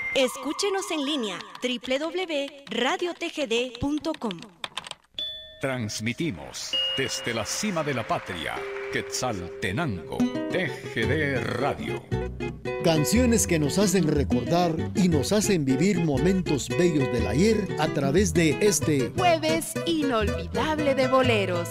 Escúchenos en línea www.radiotgd.com. Transmitimos desde la cima de la patria, Quetzaltenango, TGD Radio. Canciones que nos hacen recordar y nos hacen vivir momentos bellos del ayer a través de este Jueves Inolvidable de Boleros.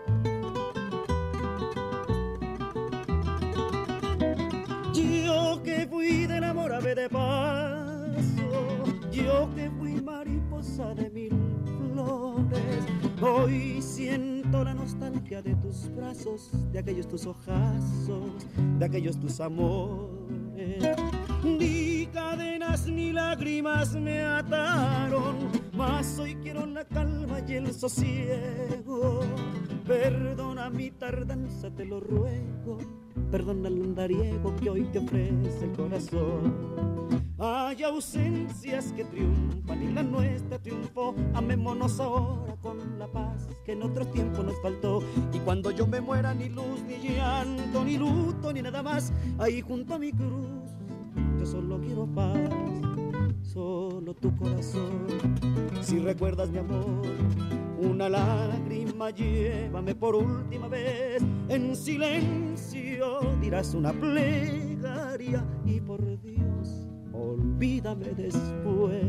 Yo que fui del amor ave de paso, yo que fui mariposa de mil flores, hoy siento la nostalgia de tus brazos, de aquellos tus ojazos, de aquellos tus amores. Ni cadenas ni lágrimas me ataron, mas hoy quiero la calma y el sosiego. Perdona mi tardanza, te lo ruego, perdona el andariego que hoy te ofrece el corazón. Hay ausencias que triunfan y la nuestra triunfó. Amémonos ahora con la paz que en otro tiempo nos faltó. Y cuando yo me muera, ni luz, ni llanto, ni luto, ni nada más, ahí junto a mi cruz, yo solo quiero paz, solo tu corazón. Si recuerdas mi amor, una lágrima llévame por última vez. En silencio dirás una plegaria y por Dios, olvídame después.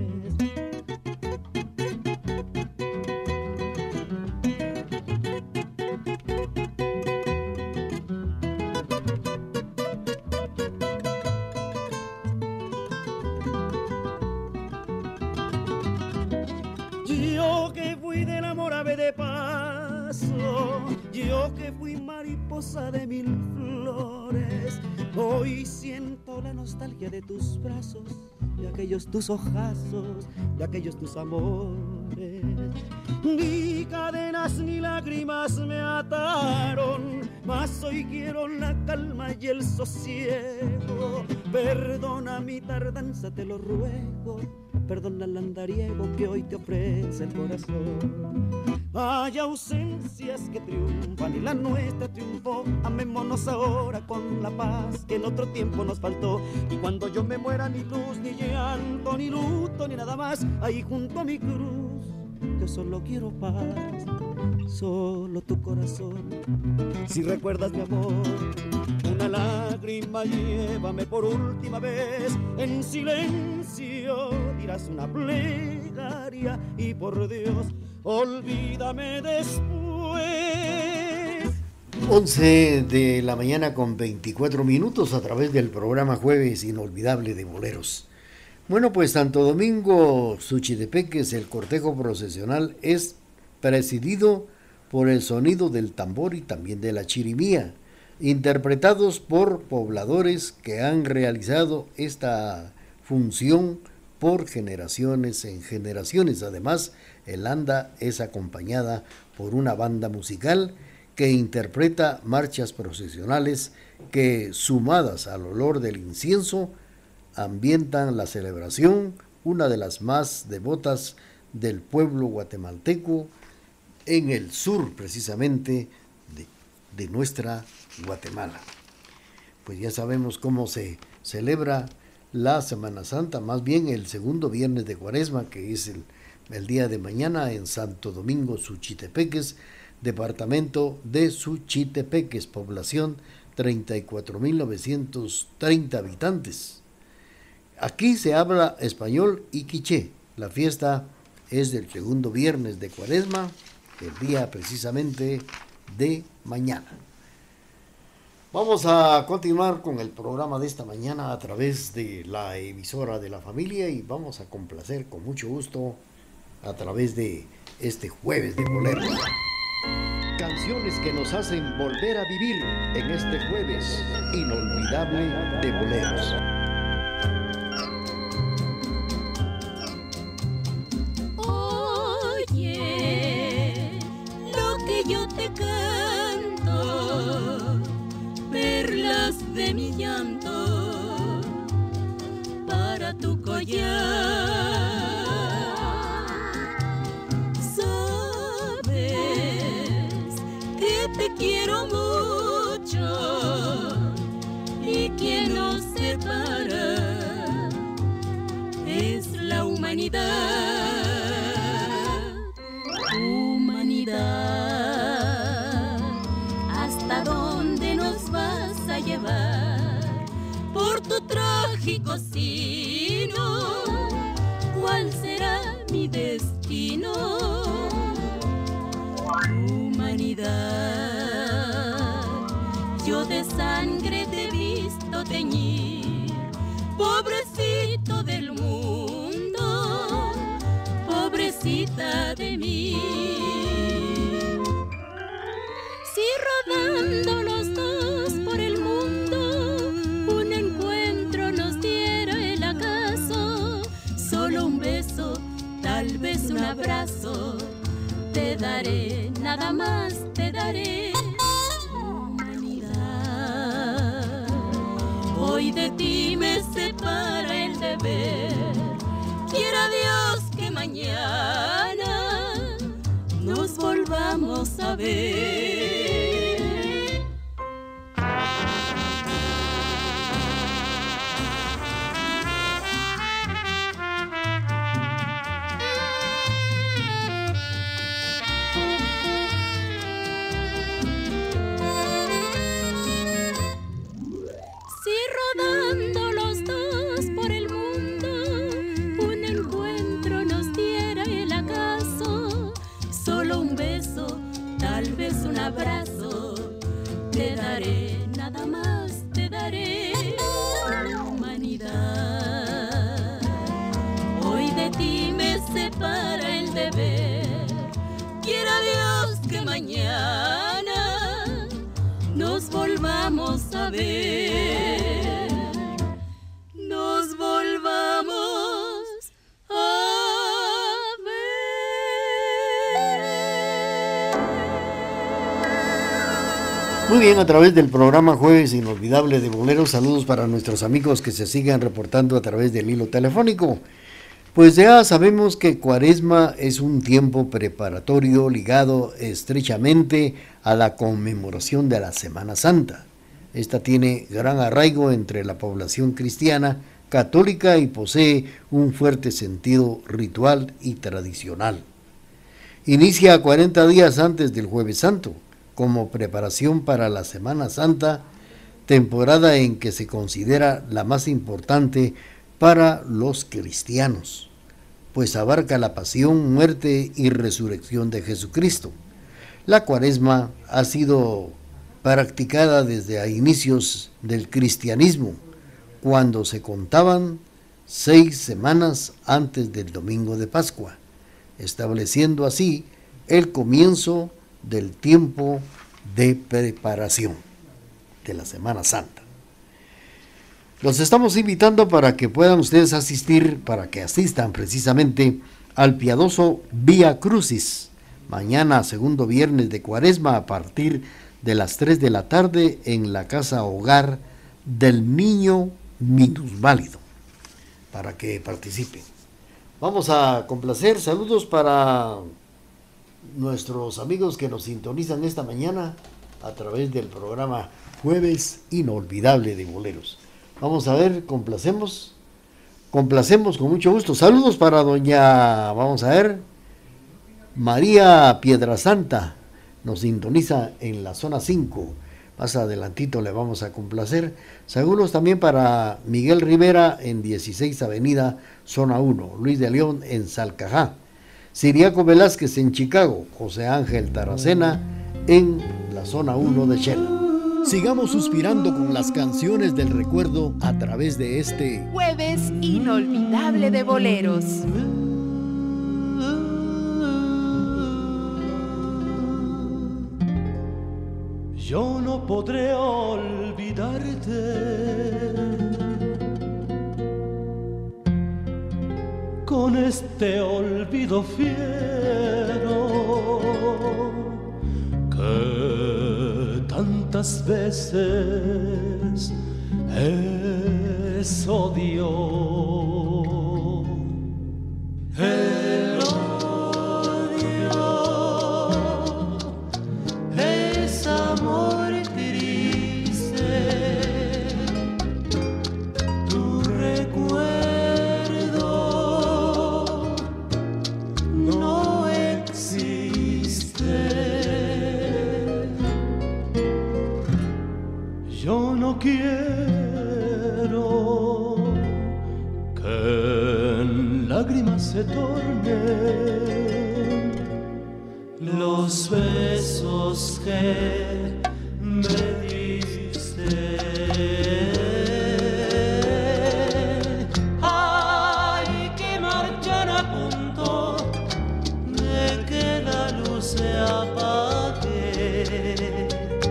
Yo que fui del amor ave de paso, yo que fui mariposa de mil flores, hoy siento la nostalgia de tus brazos, de aquellos tus ojazos, de aquellos tus amores. Ni cadenas ni lágrimas me ataron, mas hoy quiero la calma y el sosiego. Perdona mi tardanza, te lo ruego, perdona el andariego que hoy te ofrece el corazón. Hay ausencias que triunfan y la nuestra triunfó. Amémonos ahora con la paz que en otro tiempo nos faltó. Y cuando yo me muera, ni luz, ni llanto, ni luto, ni nada más, ahí junto a mi cruz, yo solo quiero paz, solo tu corazón. Si recuerdas mi amor, una lágrima llévame por última vez. En silencio dirás una plegaria y por Dios, olvídame después. 11 de la mañana con 24 minutos a través del programa Jueves Inolvidable de Boleros. Bueno, pues Santo Domingo Suchitepeques, el cortejo procesional es presidido por el sonido del tambor y también de la chirimía, interpretados por pobladores que han realizado esta función por generaciones en generaciones. Además, el anda es acompañada por una banda musical que interpreta marchas procesionales que, sumadas al olor del incienso, ambientan la celebración, una de las más devotas del pueblo guatemalteco en el sur precisamente de nuestra Guatemala. Pues ya sabemos cómo se celebra la Semana Santa, más bien el segundo viernes de Cuaresma, que es el día de mañana en Santo Domingo Suchitepeques, departamento de Suchitepeques, población 34.930 habitantes. Aquí se habla español y quiché. La fiesta es del segundo viernes de Cuaresma, el día precisamente de mañana. Vamos a continuar con el programa de esta mañana a través de la emisora de la familia y vamos a complacer con mucho gusto a través de este Jueves de Boleros. Canciones que nos hacen volver a vivir en este Jueves Inolvidable de Boleros. Yo te canto perlas de mi llanto para tu collar. Sabes que te quiero mucho y que nos separa es la humanidad. Humanidad, ¿hasta dónde nos vas a llevar? Por tu trágico sino, ¿cuál será mi destino? Humanidad, yo de sangre te he visto teñir, pobrecito del mundo, pobrecita de mí. Si rodando los dos por el mundo un encuentro nos diera el acaso, solo un beso, tal vez un abrazo, te daré, nada más te daré. Humanidad, hoy de ti me separa el deber. Quiera Dios que mañana nos volvamos a ver. Si rodando los dos por el mundo un encuentro nos diera el acaso, solo un beso, tal vez un abrazo, te daré, nada más te daré. Humanidad, hoy de ti me separa el deber. Quiera Dios que mañana nos volvamos a ver, nos volvamos a ver. Muy bien, a través del programa Jueves Inolvidable de Boleros, saludos para nuestros amigos que se sigan reportando a través del hilo telefónico. Pues ya sabemos que Cuaresma es un tiempo preparatorio ligado estrechamente a la conmemoración de la Semana Santa. Esta tiene gran arraigo entre la población cristiana, católica y posee un fuerte sentido ritual y tradicional. Inicia 40 días antes del Jueves Santo, como preparación para la Semana Santa, temporada en que se considera la más importante para los cristianos, pues abarca la pasión, muerte y resurrección de Jesucristo. La Cuaresma ha sido practicada desde a inicios del cristianismo, cuando se contaban 6 semanas antes del domingo de Pascua, estableciendo así el comienzo del tiempo de preparación de la Semana Santa. Los estamos invitando para que puedan ustedes asistir, para que asistan precisamente al piadoso Vía Crucis, mañana segundo viernes de Cuaresma a partir de las 3 de la tarde en la Casa Hogar del Niño Minusválido, para que participen. Vamos a complacer, saludos para nuestros amigos que nos sintonizan esta mañana a través del programa Jueves Inolvidable de Boleros. Vamos a ver, complacemos con mucho gusto. Saludos para doña, vamos a ver, María Piedrasanta, nos sintoniza en la zona 5. Más adelantito le vamos a complacer. Saludos también para Miguel Rivera en 16 Avenida, zona 1. Luis de León en Salcajá. Siriaco Velázquez en Chicago. José Ángel Taracena en la zona 1 de Shell. Sigamos suspirando con las canciones del recuerdo a través de este Jueves Inolvidable de Boleros. Yo no podré olvidarte, con este olvido fiero que tantas veces es odio. El odio es amor triste, tu recuerdo lágrimas se tornen los besos que me diste. Ay, que marchan a punto de que la luz se apague.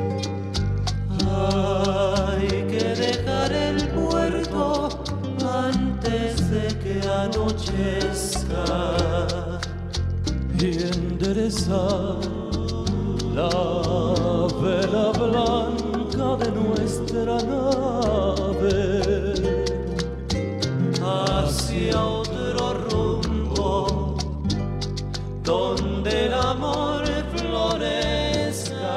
Hay que dejar el puerto antes de que anochezca y enderezar la vela blanca de nuestra nave hacia otro rumbo donde el amor florezca.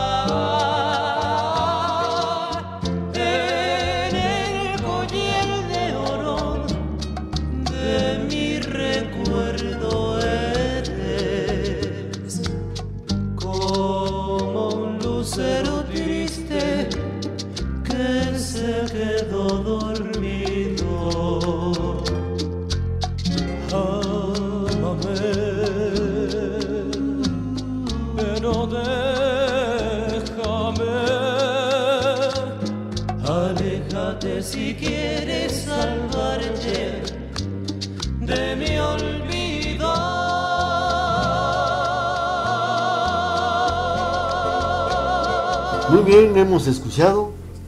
En el collar de oro de mi recuerdo eres como un lucero triste que se quedó dormido. Ámame, pero déjame. Aléjate si quieres salvarte de mi olvido. Muy bien, hemos escuchado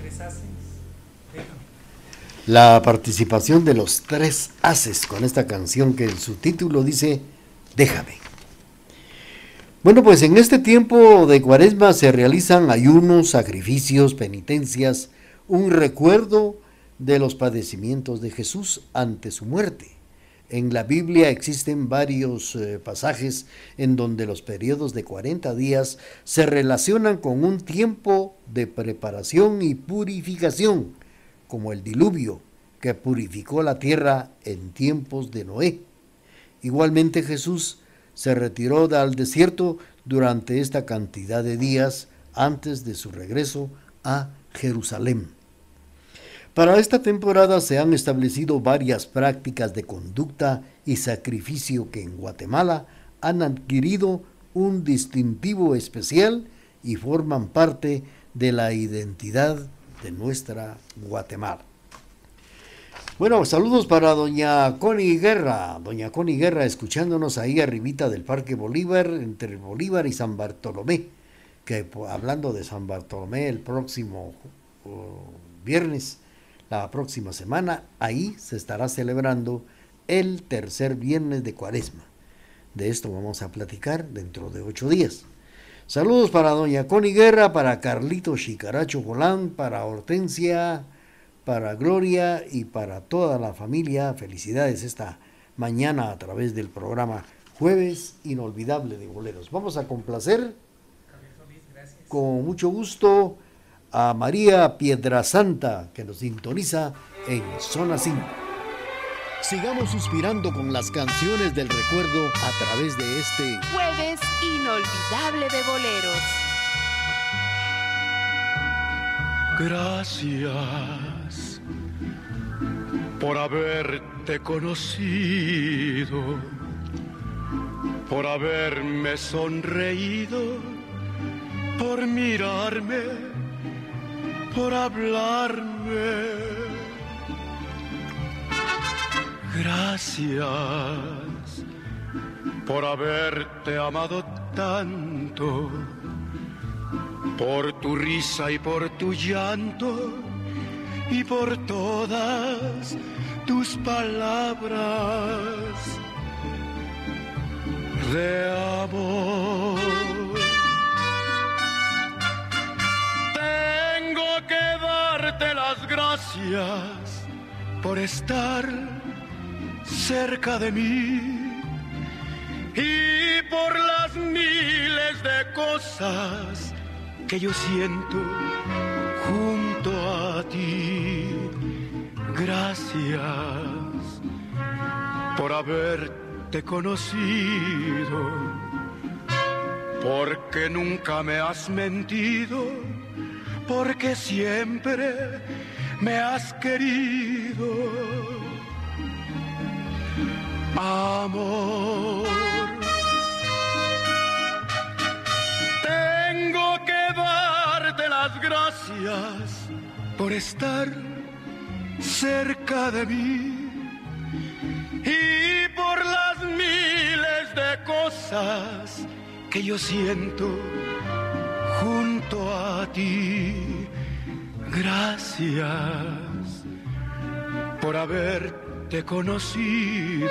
la participación de los Tres Haces con esta canción que en su título dice Déjame. Bueno, pues en este tiempo de Cuaresma se realizan ayunos, sacrificios, penitencias, un recuerdo de los padecimientos de Jesús ante su muerte. En la Biblia existen varios pasajes en donde los periodos de 40 días se relacionan con un tiempo de preparación y purificación, como el diluvio que purificó la tierra en tiempos de Noé. Igualmente Jesús se retiró al desierto durante esta cantidad de días antes de su regreso a Jerusalén. Para esta temporada se han establecido varias prácticas de conducta y sacrificio que en Guatemala han adquirido un distintivo especial y forman parte de la identidad de nuestra Guatemala. Bueno, saludos para doña Connie Guerra. Doña Connie Guerra escuchándonos ahí arribita del Parque Bolívar, entre Bolívar y San Bartolomé, que hablando de San Bartolomé el próximo viernes, la próxima semana, ahí se estará celebrando el tercer viernes de Cuaresma. De esto vamos a platicar dentro de 8 días. Saludos para doña Connie Guerra, para Carlito Chicaracho Golán, para Hortensia, para Gloria y para toda la familia. Felicidades esta mañana a través del programa Jueves Inolvidable de Boleros. Vamos a complacer con mucho gusto a María Piedrasanta, que nos sintoniza en Zona 5. Sigamos suspirando con las canciones del recuerdo a través de este Jueves Inolvidable de Boleros. Gracias por haberte conocido, por haberme sonreído, por mirarme, por hablarme. Gracias por haberte amado tanto, por tu risa y por tu llanto y por todas tus palabras de amor. Tengo que darte las gracias por estar cerca de mí y por las miles de cosas que yo siento junto a ti. Gracias por haberte conocido, porque nunca me has mentido, porque siempre me has querido. amor. Tengo que darte las gracias por estar cerca de mí y por las miles de cosas que yo siento junto a ti. Gracias por haberte conocido,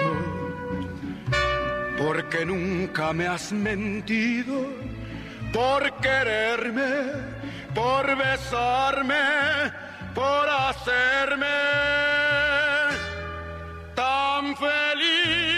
porque nunca me has mentido, por quererme, por besarme, por hacerme tan feliz.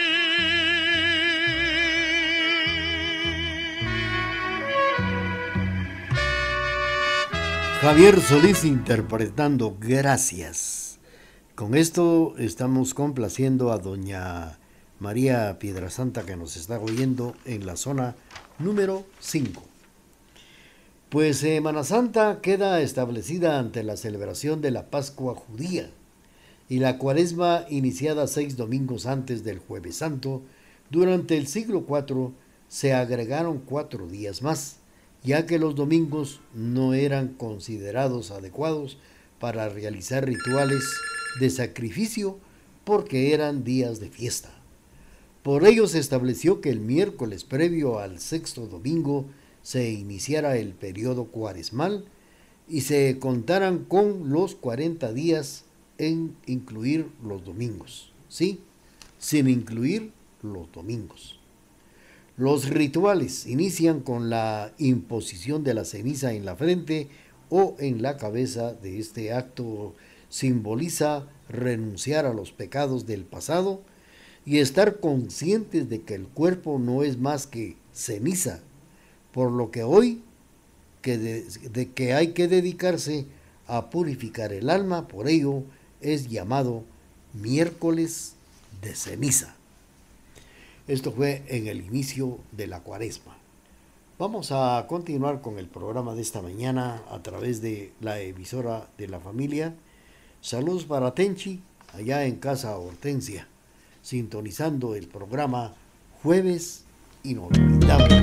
Javier Solís interpretando Gracias. Con esto estamos complaciendo a doña María Piedrasanta, que nos está oyendo en la zona número 5. Pues Semana Santa queda establecida ante la celebración de la Pascua judía y la Cuaresma iniciada 6 domingos antes del Jueves Santo. Durante el siglo IV se agregaron 4 días más, ya que los domingos no eran considerados adecuados para realizar rituales de sacrificio porque eran días de fiesta. Por ello se estableció que el miércoles previo al 6º domingo se iniciara el periodo cuaresmal y se contaran con los 40 días en incluir los domingos, ¿sí? Sin incluir los domingos. Los rituales inician con la imposición de la ceniza en la frente o en la cabeza. De este acto simboliza renunciar a los pecados del pasado y estar conscientes de que el cuerpo no es más que ceniza, por lo que hoy de que hay que dedicarse a purificar el alma. Por ello es llamado miércoles de ceniza. Esto fue en el inicio de la Cuaresma. Vamos a continuar con el programa de esta mañana a través de la emisora de la familia. Saludos para Tenchi, allá en Casa Hortensia, sintonizando el programa Jueves Inolvidable.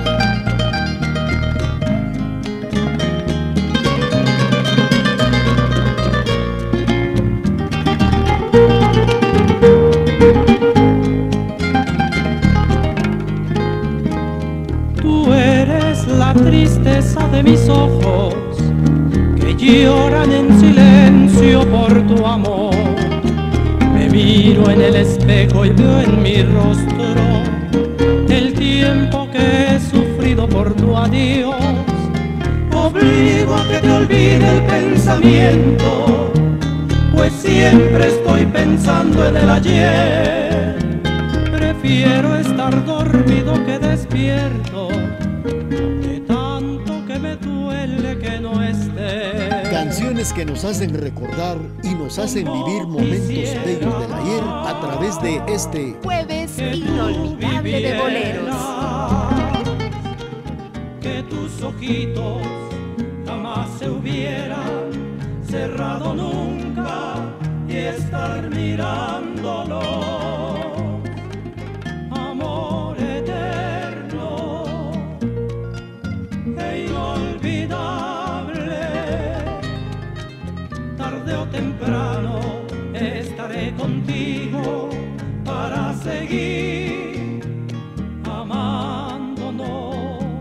La tristeza de mis ojos que lloran en silencio por tu amor. Me miro en el espejo y veo en mi rostro el tiempo que he sufrido por tu adiós. Obligo a que te olvide el pensamiento, pues siempre estoy pensando en el ayer. Prefiero estar dormido que despierto, que no esté. Canciones que nos hacen recordar y nos hacen vivir momentos bellos del ayer a través de este Jueves Inolvidable de Boleros. Que tus ojitos jamás se hubieran cerrado nunca y estar mirándolo. Amor eterno e inolvidable, tarde o temprano estaré contigo para seguir amándonos.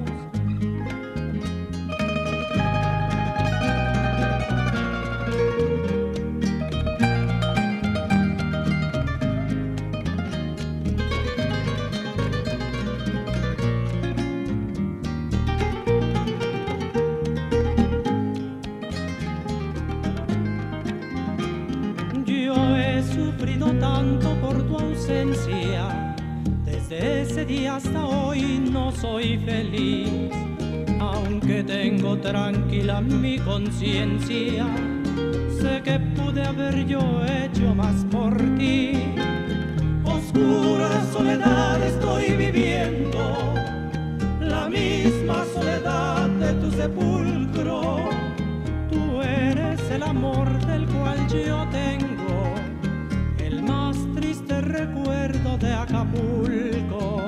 Tanto por tu ausencia, desde ese día hasta hoy no soy feliz, aunque tengo tranquila mi conciencia, sé que pude haber yo hecho más por ti. Oscura soledad estoy viviendo, la misma soledad de tu sepulcro. Tú eres el amor del cual yo tengo el más triste recuerdo de Acapulco.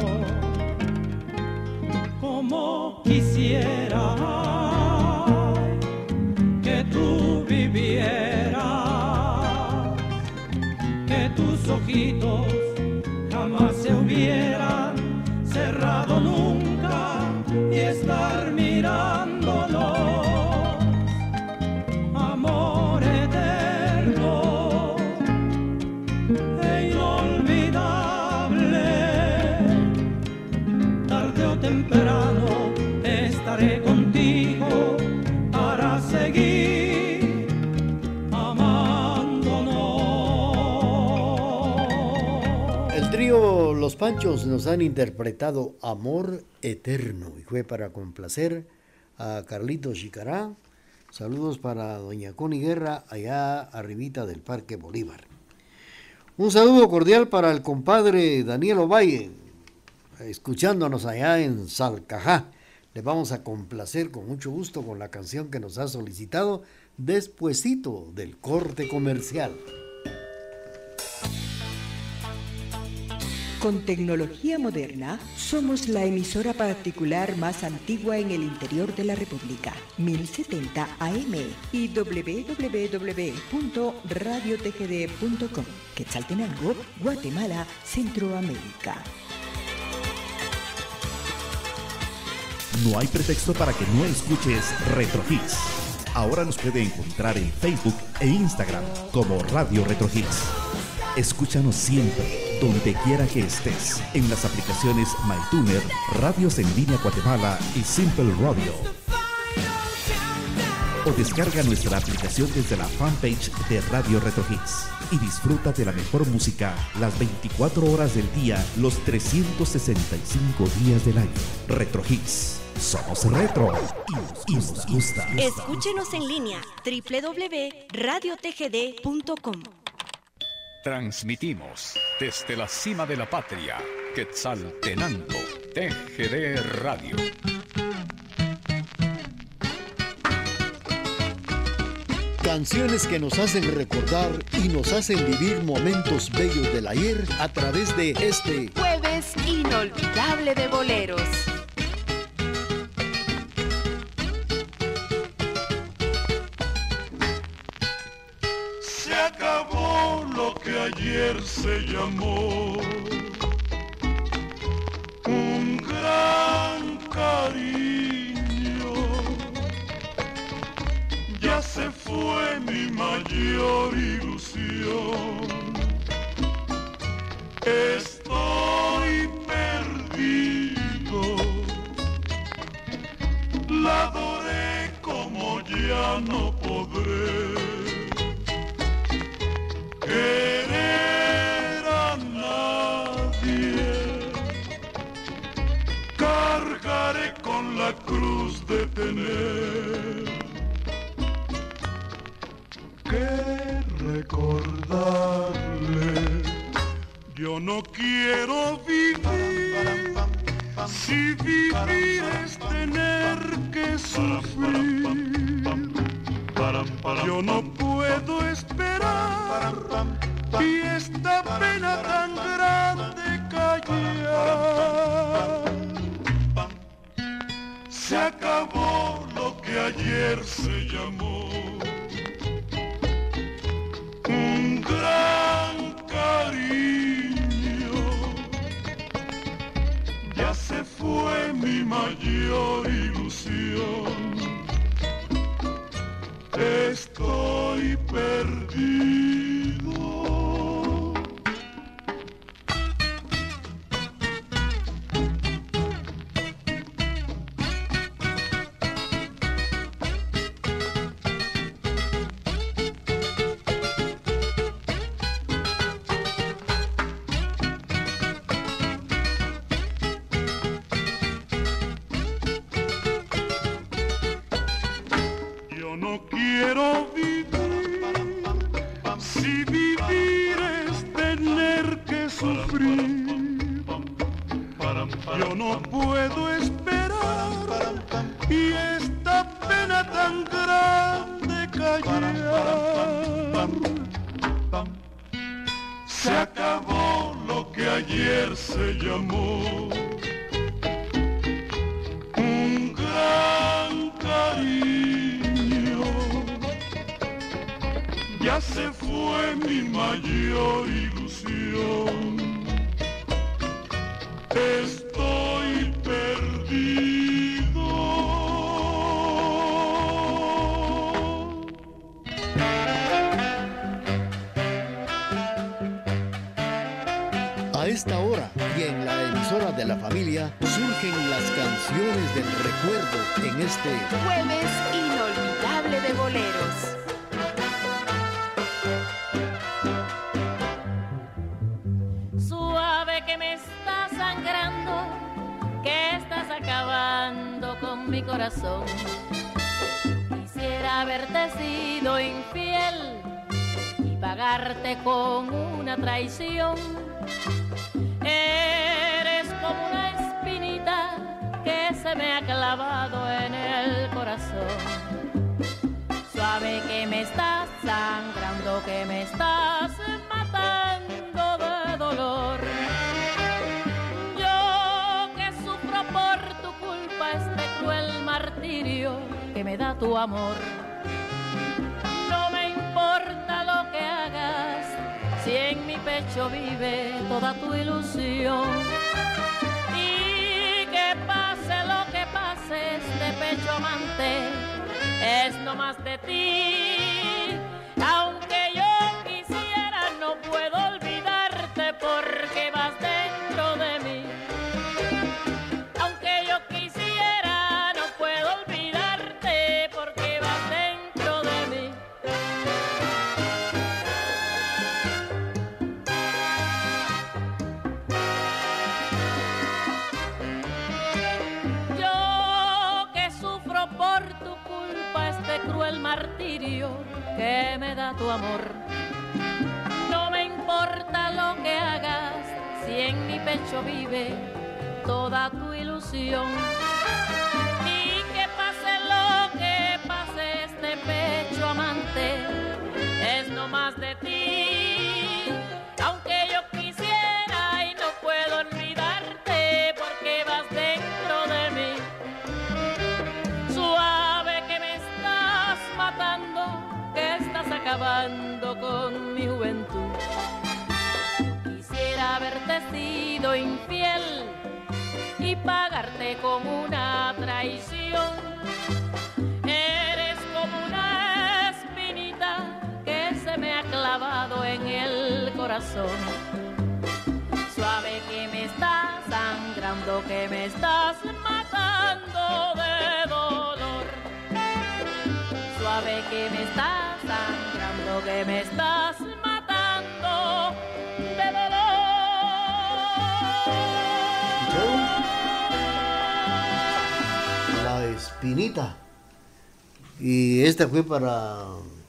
Como quisiera que tú vivieras, que tus ojitos jamás se hubieran cerrado nunca y estar mirándonos. Amor eterno e inolvidable, tarde o temprano estaré contigo para seguir amándonos. El trío Los Panchos nos han interpretado Amor Eterno y fue para complacer a Carlitos Chicará. Saludos para doña Connie Guerra allá arribita del Parque Bolívar. Un saludo cordial para el compadre Daniel Ovalle, escuchándonos allá en Salcajá. Le vamos a complacer con mucho gusto con la canción que nos ha solicitado despuesito del corte comercial. Con tecnología moderna, somos la emisora particular más antigua en el interior de la República, 1070 AM y www.radiotgd.com, Quetzaltenango, Guatemala, Centroamérica. No hay pretexto para que no escuches Retro Hits. Ahora nos puede encontrar en Facebook e Instagram como Radio Retro Hits. Escúchanos siempre, donde quiera que estés, en las aplicaciones MyTuner, Radios en Línea Guatemala y Simple Radio. O descarga nuestra aplicación desde la fanpage de Radio Retro Hits y disfruta de la mejor música las 24 horas del día, los 365 días del año. Retro Hits. Somos retro y nos gusta. Escúchenos en línea www.radiotgd.com. Transmitimos desde la cima de la patria, Quetzaltenango, TGD Radio. Canciones que nos hacen recordar y nos hacen vivir momentos bellos del ayer a través de este Jueves inolvidable de boleros. Se acabó lo que ayer se llamó un gran cariño. Ya se fue mi mayor ilusión. Estoy perdido. La adoré como ya no podré querer a nadie. Cargaré con la cruz de tener que recordarle. Yo no quiero vivir si vivir es tener que sufrir. Yo no puedo esperar y esta pena tan grande callar. Se acabó lo que ayer se llamó un gran cariño. Ya se fue mi mayor ilusión. Estoy perdido. No quiero vivir si vivir es tener que sufrir. Yo no puedo esperar y esta pena tan grande callar. Se acabó lo que que ayer se llamó. Un gran cariño, ya se fue mi mayor ilusión. Estoy perdido. A esta hora y en la emisora de la familia surgen las canciones del recuerdo en este Jueves inolvidable de boleros. Suave que me está sangrando, que estás acabando con mi corazón. Quisiera haberte sido infiel y pagarte con una traición. Eres como una espinita que se me ha clavado en el corazón. Suave que me estás sangrando, que me estás matando de dolor. Yo que sufro por tu culpa este cruel martirio que me da tu amor. No me importa lo que hagas, si en mi pecho vive toda tu ilusión. Y que pase lo que pase, este pecho amante es no más de ti. Aunque yo quisiera, no puedo olvidarte porque vas dentro de mí. Aunque yo quisiera, no puedo olvidarte porque vas dentro de mí. Por tu culpa este cruel martirio que me da tu amor. No me importa lo que hagas, si en mi pecho vive toda tu ilusión. Y que pase lo que pase, este pecho amante es no más de ti. Aunque yo quisiera y no puedo olvidarte porque vas dentro de mí. Suave que me estás matando, que estás acabando con mi juventud. Quisiera haberte sido infiel y pagarte con una traición. Eres como una espinita que se me ha clavado en el corazón. Suave que me estás sangrando, que me estás matando de dolor. Suave que me estás sangrando, que me estás matando de dolor. La Espinita. Y esta fue para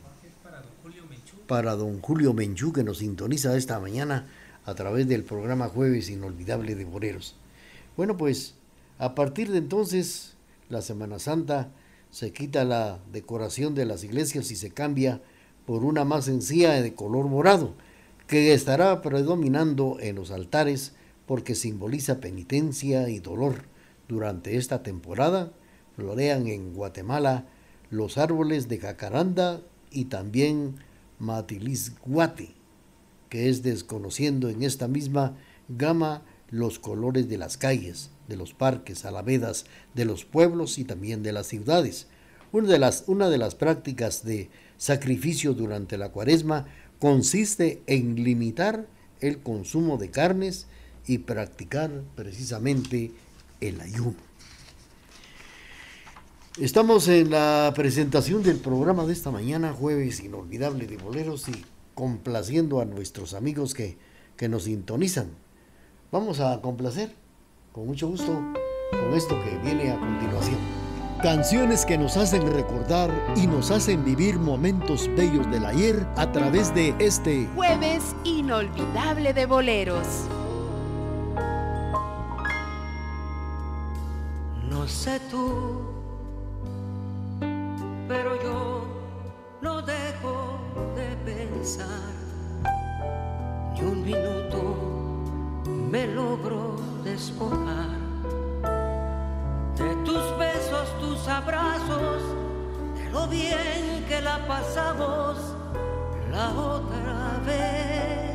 don Julio Menchú, que nos sintoniza esta mañana a través del programa Jueves Inolvidable de Boleros. Bueno, pues a partir de entonces, la Semana Santa, se quita la decoración de las iglesias y se cambia por una más sencilla de color morado, que estará predominando en los altares porque simboliza penitencia y dolor. Durante esta temporada florean en Guatemala los árboles de jacaranda y también matilisguate, que es desconociendo en esta misma gama los colores de las calles, de los parques, alamedas, de los pueblos y también de las ciudades. Una de las prácticas de sacrificio durante la Cuaresma consiste en limitar el consumo de carnes y practicar precisamente el ayuno. Estamos en la presentación del programa de esta mañana, Jueves Inolvidable de Boleros, y complaciendo a nuestros amigos que nos sintonizan. Vamos a complacer con mucho gusto con esto que viene a continuación. Canciones que nos hacen recordar y nos hacen vivir momentos bellos del ayer a través de este Jueves Inolvidable de Boleros. No sé tú, pero yo no dejo de pensar ni un minuto me logro despojar de tus besos, tus abrazos, de lo bien que la pasamos la otra vez.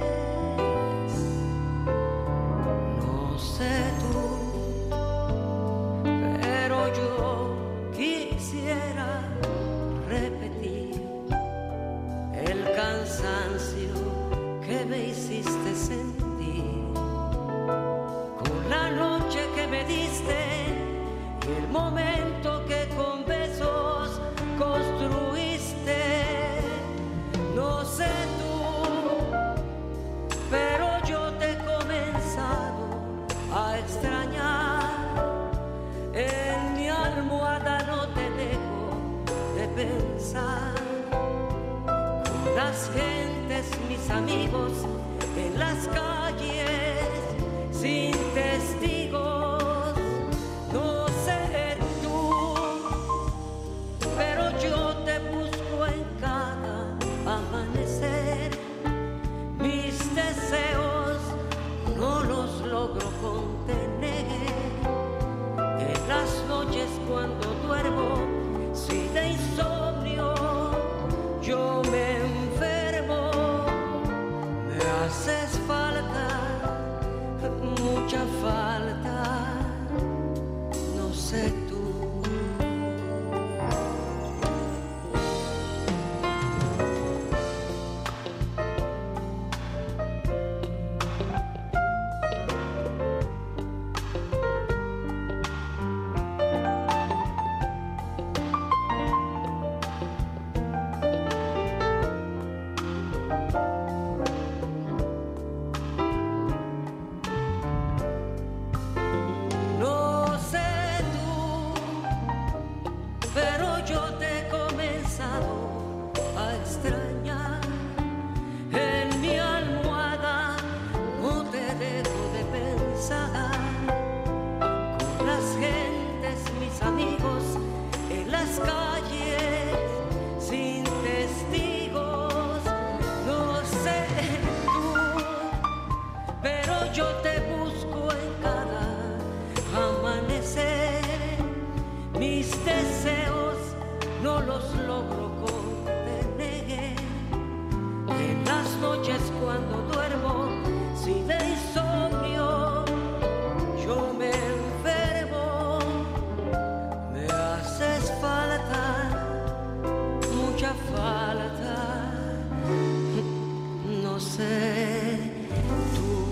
No sé tú, pero yo quisiera repetir el cansancio que me hiciste sentir con la noche que me diste y el momento que con besos construiste. No sé tú, pero yo te he comenzado a extrañar. En mi almohada no te dejo de pensar. Con las gentes, mis amigos, en las calles, sin testigos. No sé tú, pero yo te busco en cada amanecer. Mis deseos no los logro contener. En las noches cuando duermo, si de insomnio yo me enfermo, me haces falta, mucha falta. No sé tú. No sé tú, pero yo te he comenzado a extrañar. En mi almohada no te dejo de pensar. Con las gentes, mis amigos, en las calles, sin testigos. No sé tú, pero yo te busco en cada amanecer. Mis deseos no los logro contener. En las noches cuando duermo, si de insomnio yo me enfermo, me haces falta, mucha falta. No sé tú.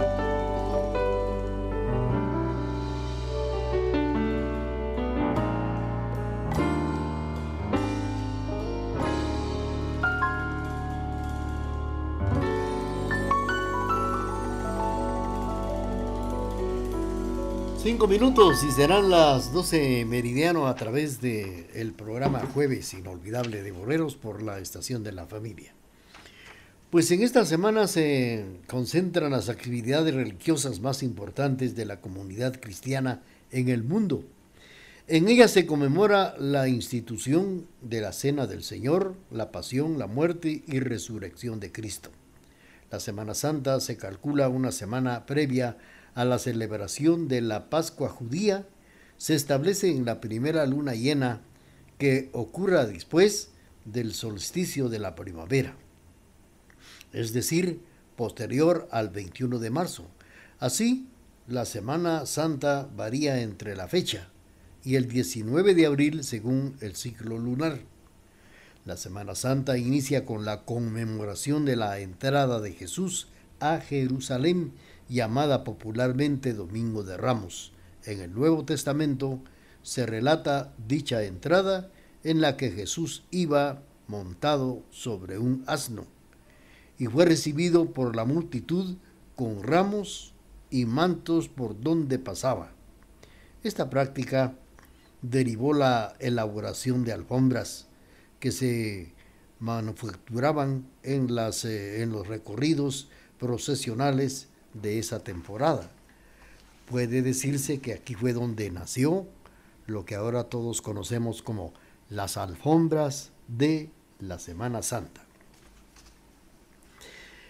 Cinco minutos y serán las 12 meridiano a través del programa Jueves Inolvidable de Boleros por la estación de la familia. Pues en esta semana se concentran las actividades religiosas más importantes de la comunidad cristiana en el mundo. En ella se conmemora la institución de la Cena del Señor, la pasión, la muerte y resurrección de Cristo. La Semana Santa se calcula una semana previa a la celebración de la Pascua judía. Se establece en la primera luna llena que ocurra después del solsticio de la primavera, es decir, posterior al 21 de marzo. Así, la Semana Santa varía entre la fecha y el 19 de abril según el ciclo lunar. La Semana Santa inicia con la conmemoración de la entrada de Jesús a Jerusalén, llamada popularmente Domingo de Ramos. En el Nuevo Testamento se relata dicha entrada en la que Jesús iba montado sobre un asno y fue recibido por la multitud con ramos y mantos por donde pasaba. Esta práctica derivó la elaboración de alfombras que se manufacturaban en los recorridos procesionales de esa temporada. Puede decirse que aquí fue donde nació lo que ahora todos conocemos como las alfombras de la Semana Santa.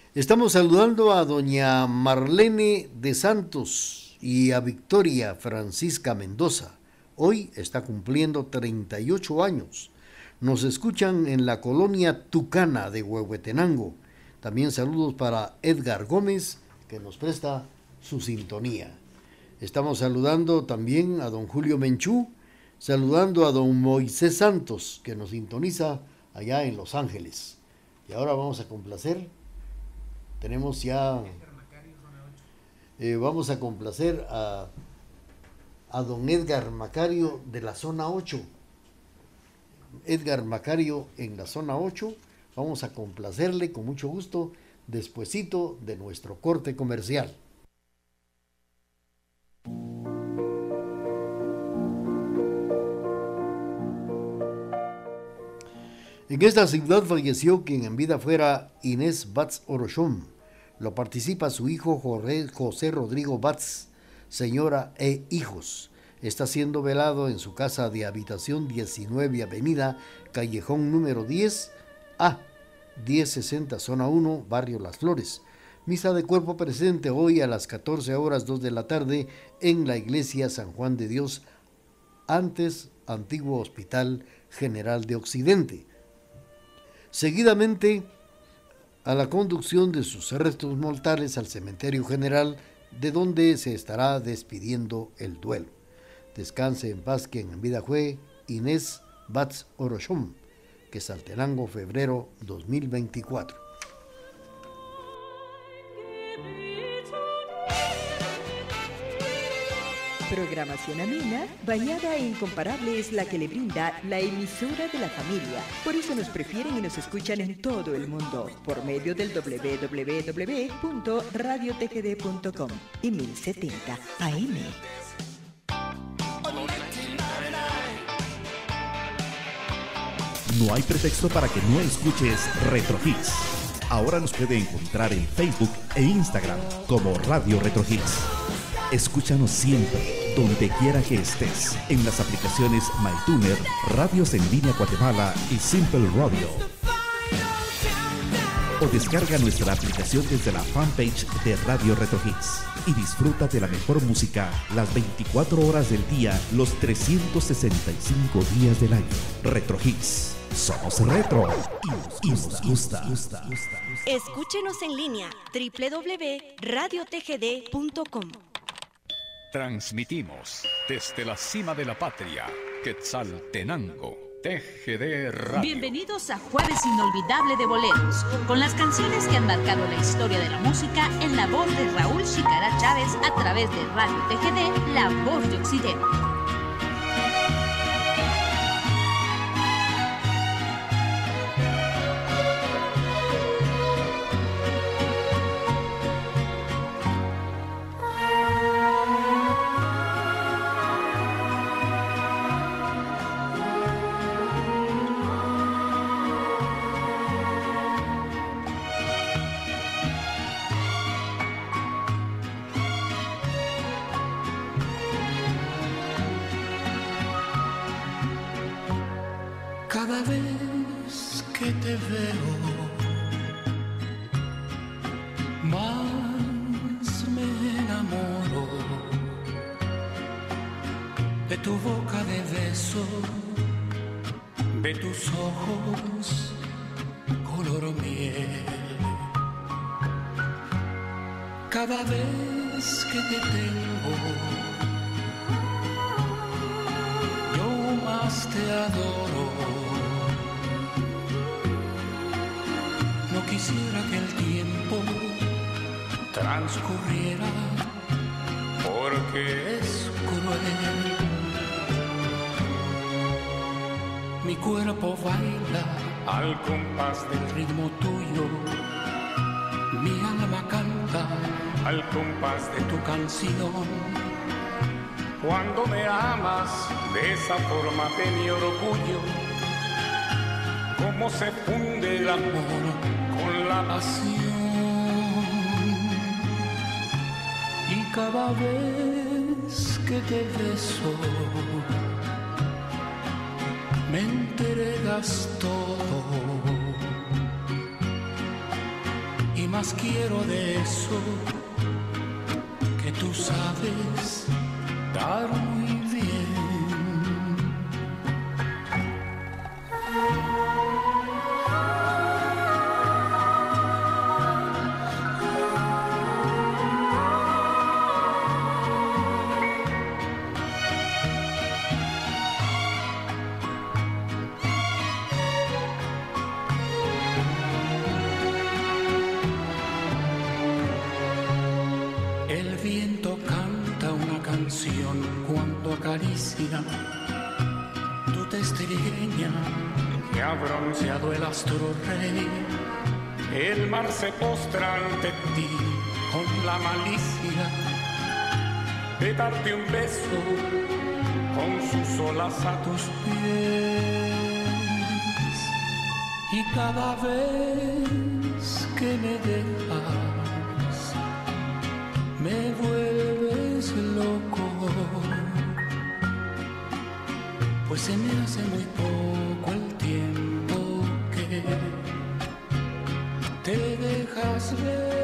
Estamos saludando a doña Marlene de Santos y a Victoria Francisca Mendoza. Hoy está cumpliendo 38 años. Nos escuchan en la colonia Tucana de Huehuetenango. También saludos para Edgar Gómez, que nos presta su sintonía. Estamos saludando también a don Julio Menchú, saludando a don Moisés Santos, que nos sintoniza allá en Los Ángeles. Y ahora vamos a complacer. Tenemos ya... vamos a complacer a don Edgar Macario de la zona 8. Edgar Macario en la zona 8. Vamos a complacerle con mucho gusto despuesito de nuestro corte comercial. En esta ciudad falleció quien en vida fuera Inés Batz Orochón. Lo participa su hijo José Rodrigo Batz, señora e hijos. Está siendo velado en su casa de habitación 19 Avenida, Callejón número 10 A, 1060, zona 1, Barrio Las Flores. Misa de cuerpo presente hoy a las 14 horas 2 de la tarde en la iglesia San Juan de Dios, antes antiguo Hospital General de Occidente. Seguidamente, a la conducción de sus restos mortales al cementerio general, de donde se estará despidiendo el duelo. Descanse en paz quien en vida fue Inés Batz Orochón, Quetzaltenango, febrero 2024. Programación amena, bañada e incomparable es la que le brinda la emisora de la familia. Por eso nos prefieren y nos escuchan en todo el mundo, por medio del www.radiotgd.com y 1070 AM. No hay pretexto para que no escuches Retro Hits. Ahora nos puede encontrar en Facebook e Instagram como Radio Retro Hits. Escúchanos siempre, donde quiera que estés, en las aplicaciones MyTuner, Radios en Línea Guatemala y Simple Radio. O descarga nuestra aplicación desde la fanpage de Radio Retro Hits y disfruta de la mejor música las 24 horas del día, los 365 días del año. Retro Hits. Somos retro y nos gusta. Escúchenos en línea www.radiotgd.com. Transmitimos desde la cima de la patria, Quetzaltenango, TGD Radio. Bienvenidos a Jueves Inolvidable de Boleros, con las canciones que han marcado la historia de la música en la voz de Raúl Chicara Chávez a través de Radio TGD, la voz de Occidente. Cada vez que te veo, más me enamoro de tu boca de beso, de tus ojos color miel. Cada vez que te tengo, yo más te adoro. No quisiera que el tiempo transcurriera, porque es cruel. Mi cuerpo baila al compás del ritmo tuyo, mi alma canta al compás de tu canción. Cuando me amas de esa forma de mi orgullo, cómo se funde el amor con la pasión. Y cada vez que te beso, me entregas todo y más quiero de eso que tú sabes dar muy bien. Cuando acaricia tu tez trigueña que ha bronceado el astro rey, el mar se postra ante ti con la malicia de darte un beso con sus olas a tus pies. Y cada vez que me dejas me vuelves loco, pues se me hace muy poco el tiempo que te dejas ver.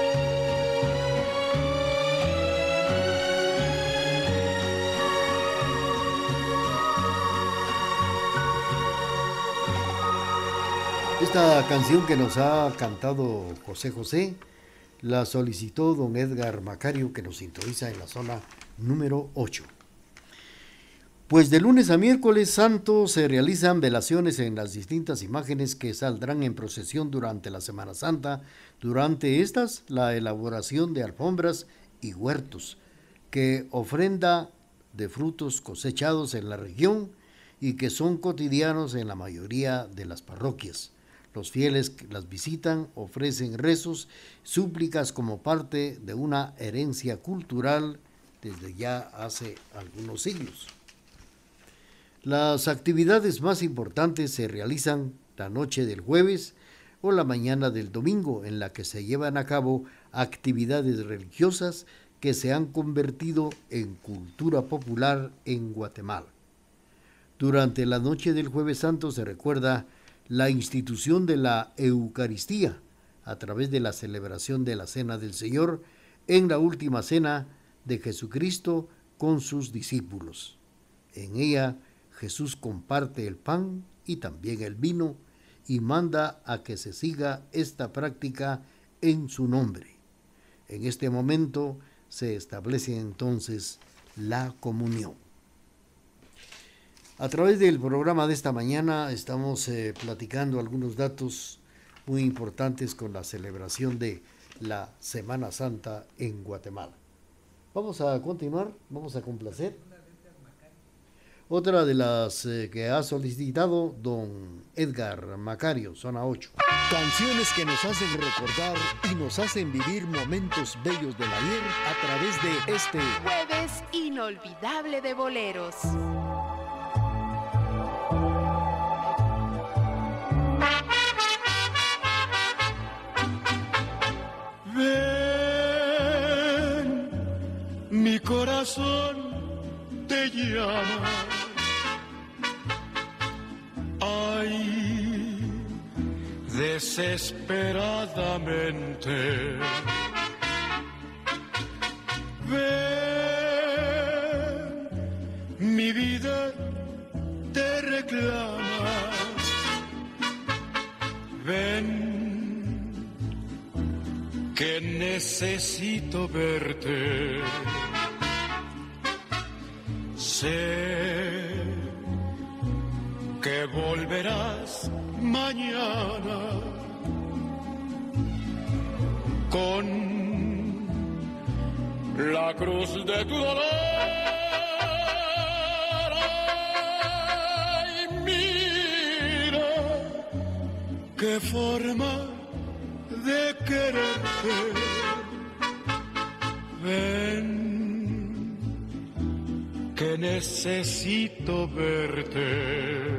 Esta canción que nos ha cantado José José la solicitó don Edgar Macario, que nos sintoniza en la zona número 8. Pues de lunes a miércoles santo se realizan velaciones en las distintas imágenes que saldrán en procesión durante la Semana Santa. Durante estas, la elaboración de alfombras y huertos, que ofrenda de frutos cosechados en la región y que son cotidianos en la mayoría de las parroquias. Los fieles que las visitan ofrecen rezos, súplicas como parte de una herencia cultural desde ya hace algunos siglos. Las actividades más importantes se realizan la noche del jueves o la mañana del domingo, en la que se llevan a cabo actividades religiosas que se han convertido en cultura popular en Guatemala. Durante la noche del Jueves Santo se recuerda la institución de la Eucaristía a través de la celebración de la Cena del Señor en la última cena de Jesucristo con sus discípulos. En ella Jesús comparte el pan y también el vino y manda a que se siga esta práctica en su nombre. En este momento se establece entonces la comunión. A través del programa de esta mañana estamos platicando algunos datos muy importantes con la celebración de la Semana Santa en Guatemala. Vamos a continuar, vamos a complacer. Otra de las que ha solicitado don Edgar Macario, zona 8. Canciones que nos hacen recordar y nos hacen vivir momentos bellos del ayer a través de este Jueves Inolvidable de Boleros. Ven, mi corazón te llama. Ay, desesperadamente. Ven, mi vida te reclama. Ven, que necesito verte. Sé que volverás mañana con la cruz de tu dolor. Ay, mira qué forma de quererte. Ven, que necesito verte.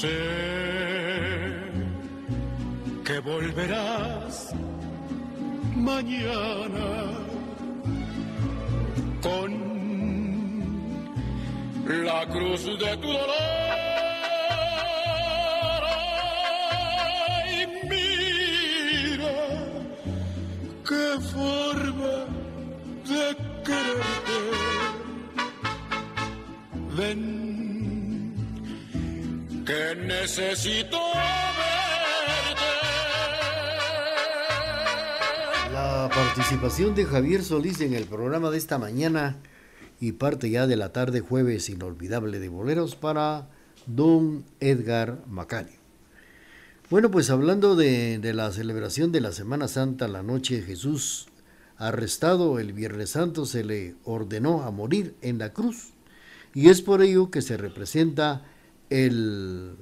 sé que volverás mañana con la cruz de tu dolor. Ay, mira qué forma de quererte. Ven, que necesito verte. La participación de Javier Solís en el programa de esta mañana y parte ya de la tarde jueves inolvidable de boleros para don Edgar Macario. Bueno, pues hablando de la celebración de la Semana Santa, la noche de Jesús arrestado el Viernes Santo se le ordenó a morir en la cruz, y es por ello que se representa el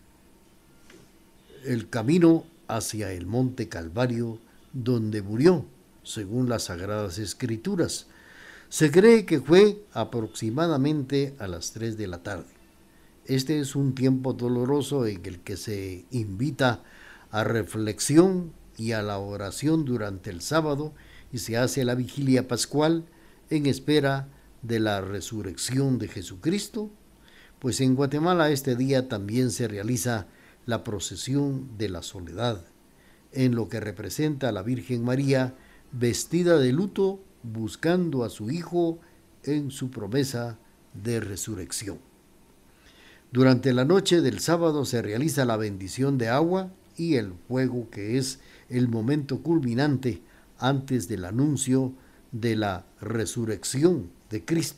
camino hacia el Monte Calvario, donde murió, según las Sagradas Escrituras. Se cree que fue aproximadamente a las 3 de la tarde. Este es un tiempo doloroso en el que se invita a reflexión y a la oración durante el sábado, y se hace la vigilia pascual en espera de la resurrección de Jesucristo. Pues en Guatemala este día también se realiza la procesión de la soledad, en lo que representa a la Virgen María vestida de luto, buscando a su Hijo en su promesa de resurrección. Durante la noche del sábado se realiza la bendición de agua y el fuego, que es el momento culminante antes del anuncio de la resurrección de Cristo.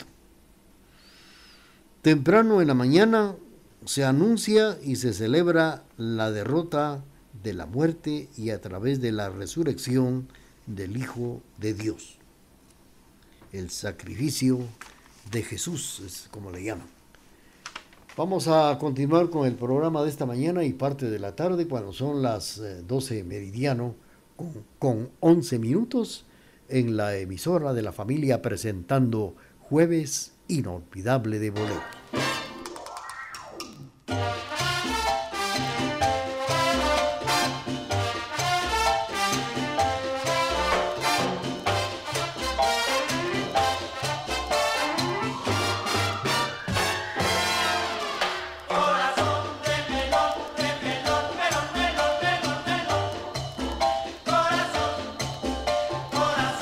Temprano en la mañana se anuncia y se celebra la derrota de la muerte y a través de la resurrección del Hijo de Dios. El sacrificio de Jesús es como le llaman. Vamos a continuar con el programa de esta mañana y parte de la tarde, cuando son las 12 meridiano con 11 minutos en la emisora de la familia, presentando Jueves Inolvidable de Bolero.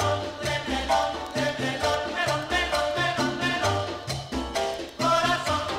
Corazón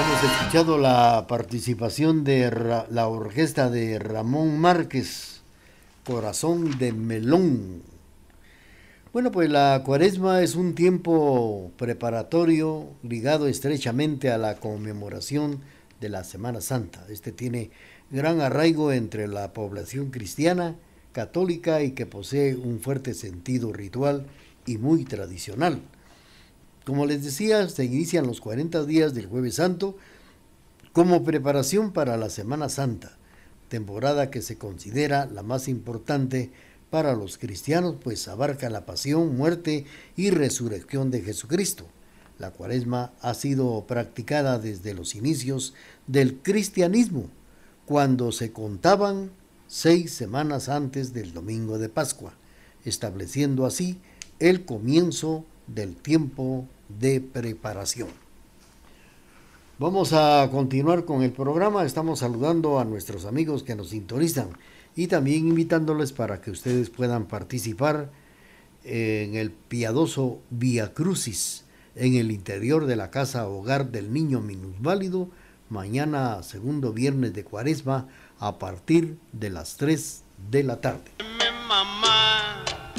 Hemos escuchado la participación de la orquesta de Ramón Márquez, Corazón de Melón. Bueno, pues la Cuaresma es un tiempo preparatorio ligado estrechamente a la conmemoración de la Semana Santa. Este tiene gran arraigo entre la población cristiana, católica y que posee un fuerte sentido ritual y muy tradicional. Como les decía, se inician los 40 días del Jueves Santo como preparación para la Semana Santa, temporada que se considera la más importante para los cristianos, pues abarca la pasión, muerte y resurrección de Jesucristo. La Cuaresma ha sido practicada desde los inicios del cristianismo, cuando se contaban 6 semanas antes del domingo de Pascua, estableciendo así el comienzo del tiempo de preparación. Vamos a continuar con el programa. Estamos saludando a nuestros amigos que nos sintonizan y también invitándoles para que ustedes puedan participar en el piadoso Vía Crucis en el interior de la Casa Hogar del Niño Minusválido, mañana segundo viernes de Cuaresma a partir de las 3 de la tarde. Mamá,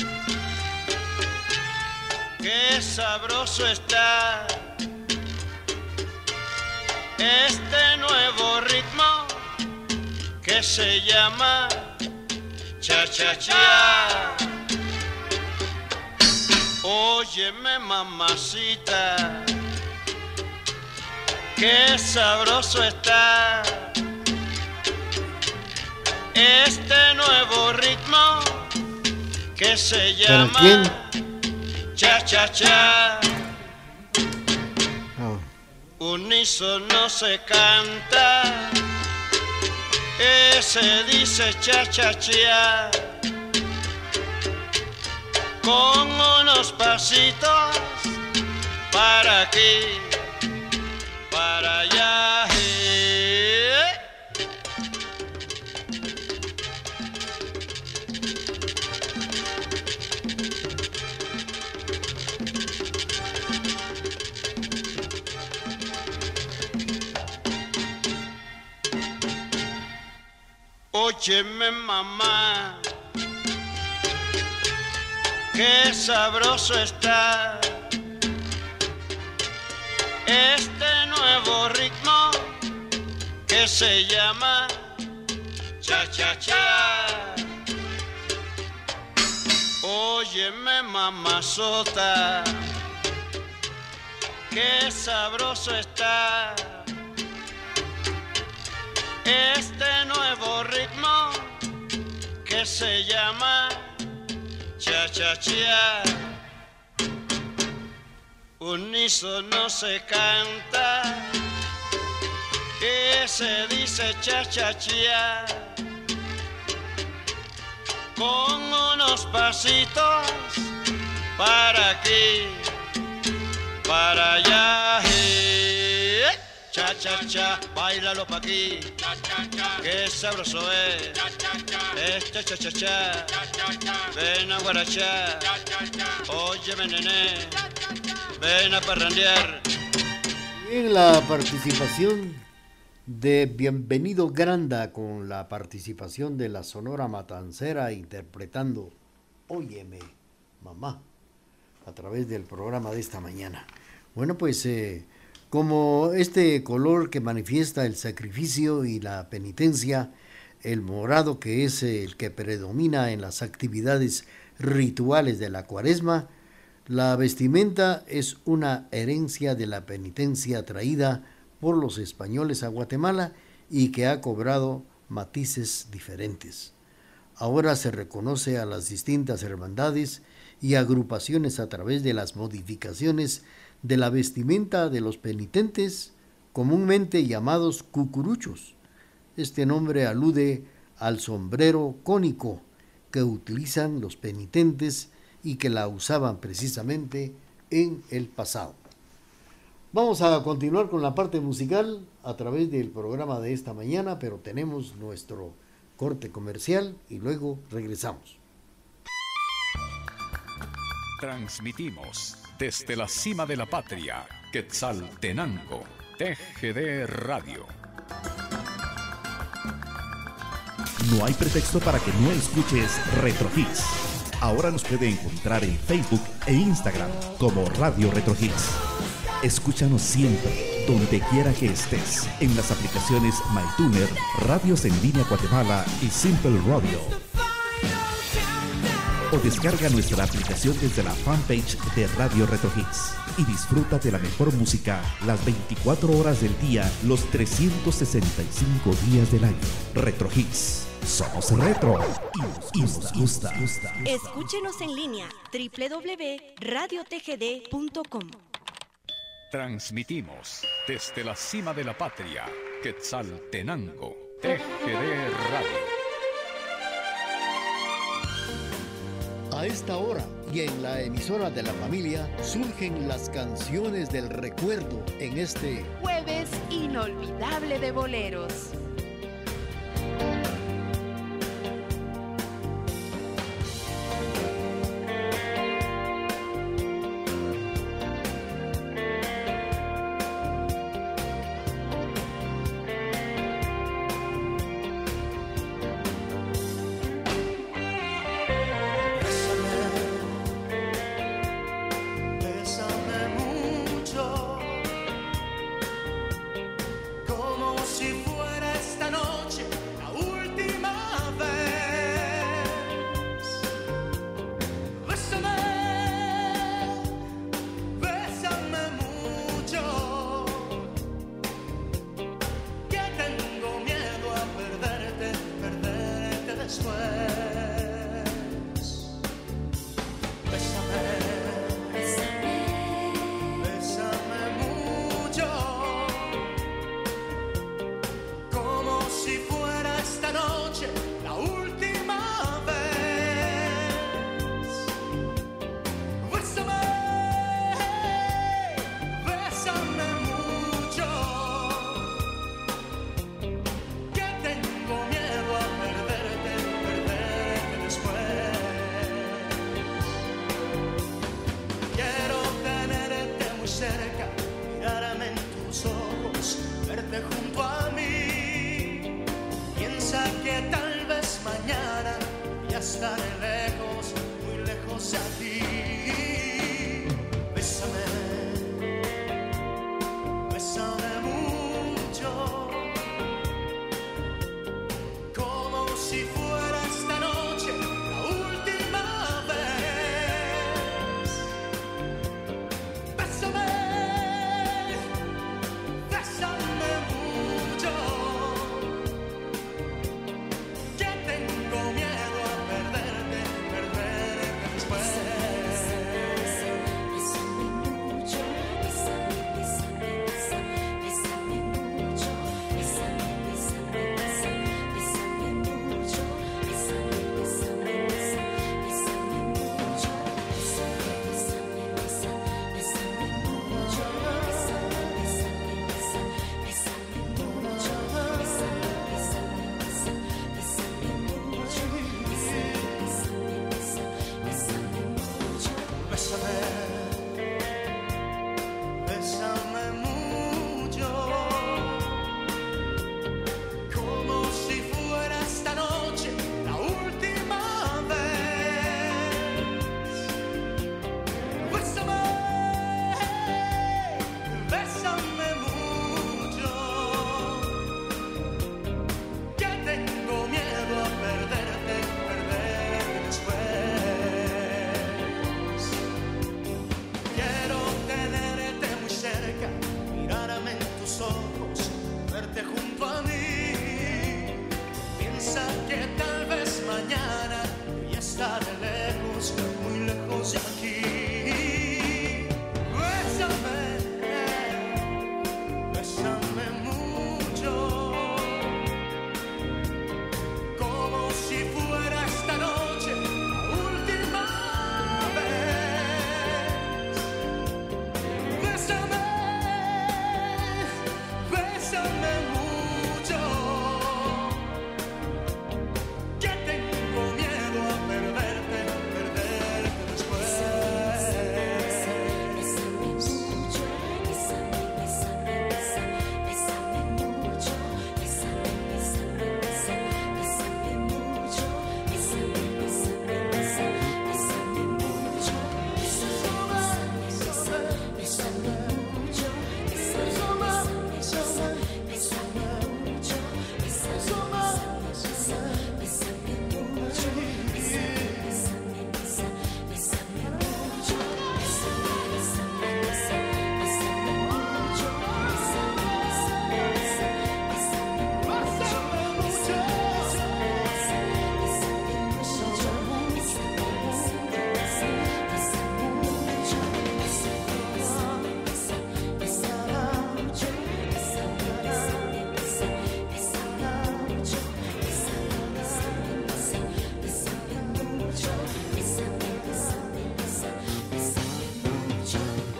qué sabroso está este nuevo ritmo que se llama cha-cha-cha. Óyeme, mamacita, qué sabroso está este nuevo ritmo que se llama cha-cha-cha. Unísono se canta, ese dice cha-cha-cha, con unos pasitos para aquí, para allá. Óyeme, mamá, qué sabroso está este nuevo ritmo que se llama cha-cha-cha. Óyeme, mamazota, qué sabroso está este nuevo ritmo que se llama cha-cha-cha. Unísono se canta, ese dice cha-cha-cha, con unos pasitos para aquí, para allá. Cha-cha-cha, báilalo pa' aquí, qué sabroso es, este cha-cha-cha, ven a guarachar, óyeme nené, ven a parrandear. En la participación de Bienvenido Granda, con la participación de la Sonora Matancera interpretando Óyeme Mamá a través del programa de esta mañana. Bueno, pues como este color que manifiesta el sacrificio y la penitencia, el morado que es el que predomina en las actividades rituales de la Cuaresma, la vestimenta es una herencia de la penitencia traída por los españoles a Guatemala y que ha cobrado matices diferentes. Ahora se reconoce a las distintas hermandades y agrupaciones a través de las modificaciones de la vestimenta de los penitentes, comúnmente llamados cucuruchos. Este nombre alude al sombrero cónico que utilizan los penitentes y que la usaban precisamente en el pasado. Vamos a continuar con la parte musical a través del programa de esta mañana, pero tenemos nuestro corte comercial y luego regresamos. Transmitimos desde la cima de la patria, Quetzaltenango, TGD Radio. No hay pretexto para que no escuches Retro Hits. Ahora nos puede encontrar en Facebook e Instagram como Radio Retro Hits. Escúchanos siempre, donde quiera que estés, en las aplicaciones MyTuner, Radios en Línea Guatemala y Simple Radio. O descarga nuestra aplicación desde la fanpage de Radio Retro Hits y disfruta de la mejor música las 24 horas del día, los 365 días del año. Retro Hits. Somos retro y nos gusta. Escúchenos en línea www.radiotgd.com. Transmitimos desde la cima de la patria, Quetzaltenango, TGD Radio. A esta hora y en la emisora de la familia surgen las canciones del recuerdo en este Jueves inolvidable de boleros. Como si fuera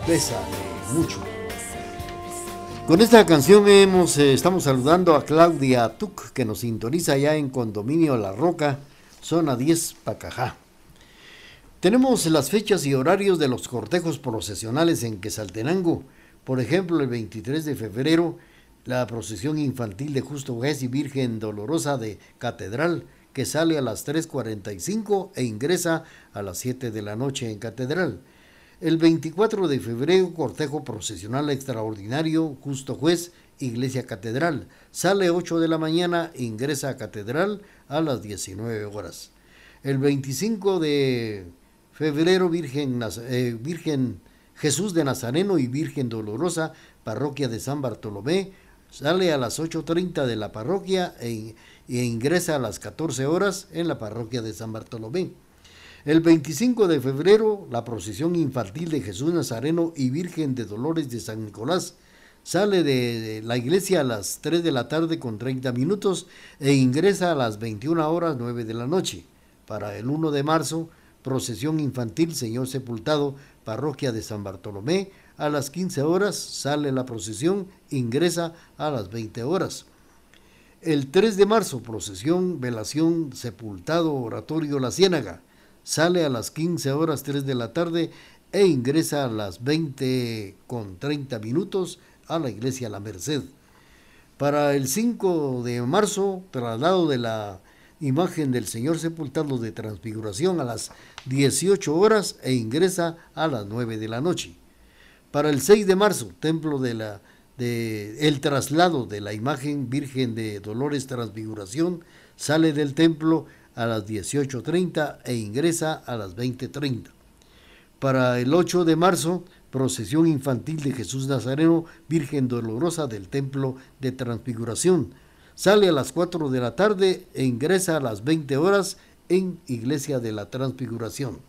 Bésame mucho. Con esta canción estamos saludando a Claudia Tuc, que nos sintoniza allá en Condominio La Roca, zona 10, Pacajá. Tenemos las fechas y horarios de los cortejos procesionales en Quetzaltenango. Por ejemplo, el 23 de febrero, la procesión infantil de Justo Juez y Virgen Dolorosa de Catedral, que sale a las 3:45 e ingresa a las 7 de la noche en Catedral. El 24 de febrero, cortejo procesional extraordinario, Justo Juez, Iglesia Catedral. Sale 8 de la mañana, ingresa a Catedral a las 19 horas. El 25 de febrero, Virgen Jesús de Nazareno y Virgen Dolorosa, parroquia de San Bartolomé. Sale a las 8:30 de la parroquia e ingresa a las 14 horas en la parroquia de San Bartolomé. El 25 de febrero, la procesión infantil de Jesús Nazareno y Virgen de Dolores de San Nicolás. Sale de la iglesia a las 3 de la tarde con 30 minutos e ingresa a las 21 horas 9 de la noche. Para el 1 de marzo, procesión infantil Señor Sepultado, parroquia de San Bartolomé. A las 15 horas sale la procesión, ingresa a las 20 horas. El 3 de marzo, procesión Velación Sepultado, oratorio La Ciénaga. Sale a las 15 horas 3 de la tarde e ingresa a las 20:30 minutos a la iglesia La Merced. Para el 5 de marzo, traslado de la imagen del Señor Sepultado de Transfiguración a las 18 horas e ingresa a las 9 de la noche. Para el 6 de marzo, templo el traslado de la imagen Virgen de Dolores Transfiguración, sale del templo a las 18:30 e ingresa a las 20:30. Para el 8 de marzo, procesión infantil de Jesús Nazareno, Virgen Dolorosa del Templo de Transfiguración. Sale a las 4 de la tarde e ingresa a las 20 horas en Iglesia de la Transfiguración.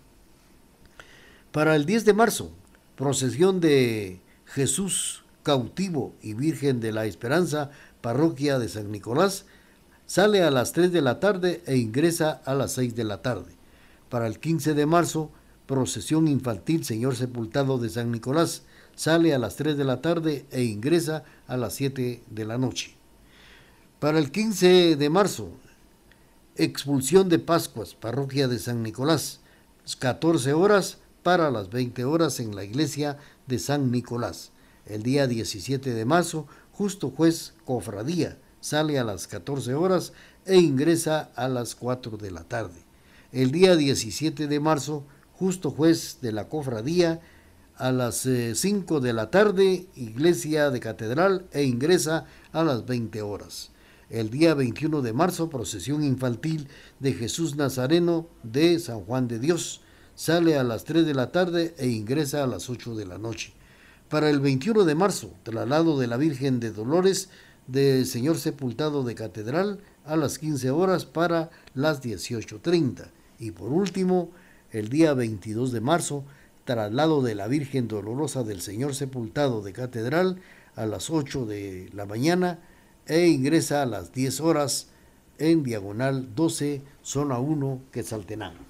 Para el 10 de marzo, procesión de Jesús Cautivo y Virgen de la Esperanza, parroquia de San Nicolás. Sale a las 3 de la tarde e ingresa a las 6 de la tarde. Para el 15 de marzo, procesión infantil Señor Sepultado de San Nicolás. Sale a las 3 de la tarde e ingresa a las 7 de la noche. Para el 15 de marzo, expulsión de Pascuas, parroquia de San Nicolás. 14 horas para las 20 horas en la iglesia de San Nicolás. El día 17 de marzo, Justo Juez, cofradía. Sale a las 14 horas e ingresa a las 4 de la tarde. El día 17 de marzo, Justo Juez de la Cofradía, a las 5 de la tarde, Iglesia de Catedral e ingresa a las 20 horas. El día 21 de marzo, procesión infantil de Jesús Nazareno de San Juan de Dios. Sale a las 3 de la tarde e ingresa a las 8 de la noche. Para el 21 de marzo, traslado de la Virgen de Dolores del Señor Sepultado de Catedral a las 15 horas para las 18:30. Y por último, el día 22 de marzo, traslado de la Virgen Dolorosa del Señor Sepultado de Catedral a las 8 de la mañana e ingresa a las 10 horas en diagonal 12, zona 1, Quetzaltenango.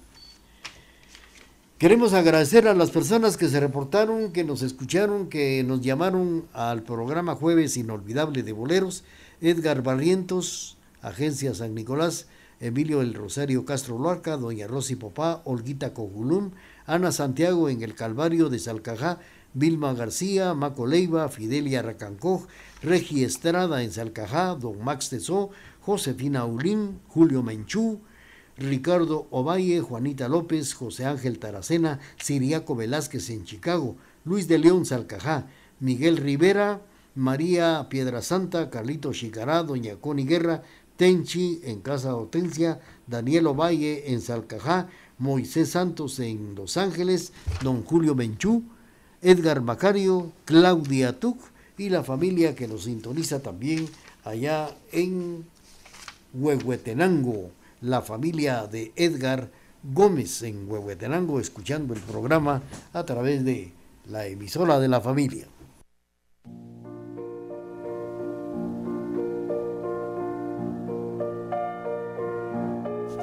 Queremos agradecer a las personas que se reportaron, que nos escucharon, que nos llamaron al programa Jueves Inolvidable de Boleros. Edgar Barrientos, Agencia San Nicolás, Emilio El Rosario Castro Loarca, Doña Rosy Popá, Olguita Cojulum, Ana Santiago en el Calvario de Salcajá, Vilma García, Maco Leiva, Fidelia Racancoj, Regi Estrada en Salcajá, Don Max Tesó, Josefina Ulín, Julio Menchú, Ricardo Ovalle, Juanita López, José Ángel Taracena, Siriaco Velázquez en Chicago, Luis de León Salcajá, Miguel Rivera, María Piedrasanta, Carlito Chicará, Doña Connie Guerra, Tenchi en Casa Hortensia, Daniel Ovalle en Salcajá, Moisés Santos en Los Ángeles, Don Julio Menchú, Edgar Macario, Claudia Tuc y la familia que nos sintoniza también allá en Huehuetenango, la familia de Edgar Gómez en Huehuetenango, escuchando el programa a través de la emisora de la familia.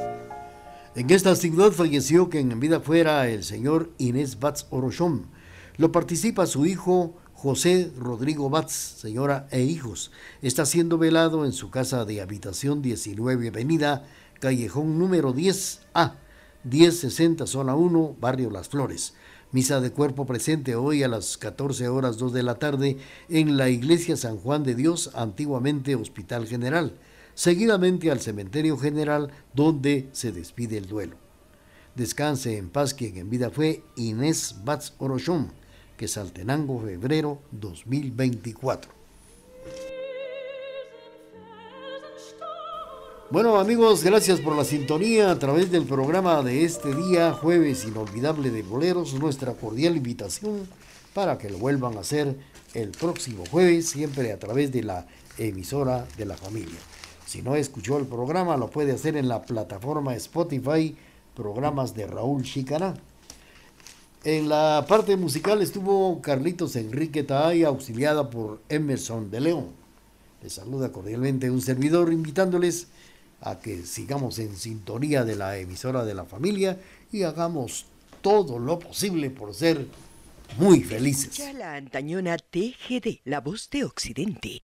En esta ciudad falleció quien en vida fuera el señor Inés Batz Orochón. Lo participa su hijo José Rodrigo Batz, señora e hijos. Está siendo velado en su casa de habitación 19 Avenida, Callejón número 10A, 1060 Zona 1, Barrio Las Flores. Misa de cuerpo presente hoy a las 14 horas 2 de la tarde en la Iglesia San Juan de Dios, antiguamente Hospital General. Seguidamente al Cementerio General, donde se despide el duelo. Descanse en paz quien en vida fue Inés Batz Orochón, Quetzaltenango, febrero 2024. Bueno amigos, gracias por la sintonía a través del programa de este día, jueves inolvidable de boleros. Nuestra cordial invitación para que lo vuelvan a hacer el próximo jueves, siempre a través de la emisora de la familia. Si no escuchó el programa, lo puede hacer en la plataforma Spotify, programas de Raúl Chicará. En la parte musical estuvo Carlitos Enrique Taay, auxiliada por Emerson de León. Les saluda cordialmente un servidor, invitándoles a que sigamos en sintonía de la emisora de la familia y hagamos todo lo posible por ser muy felices. Ya la antañona TGD, la voz de Occidente.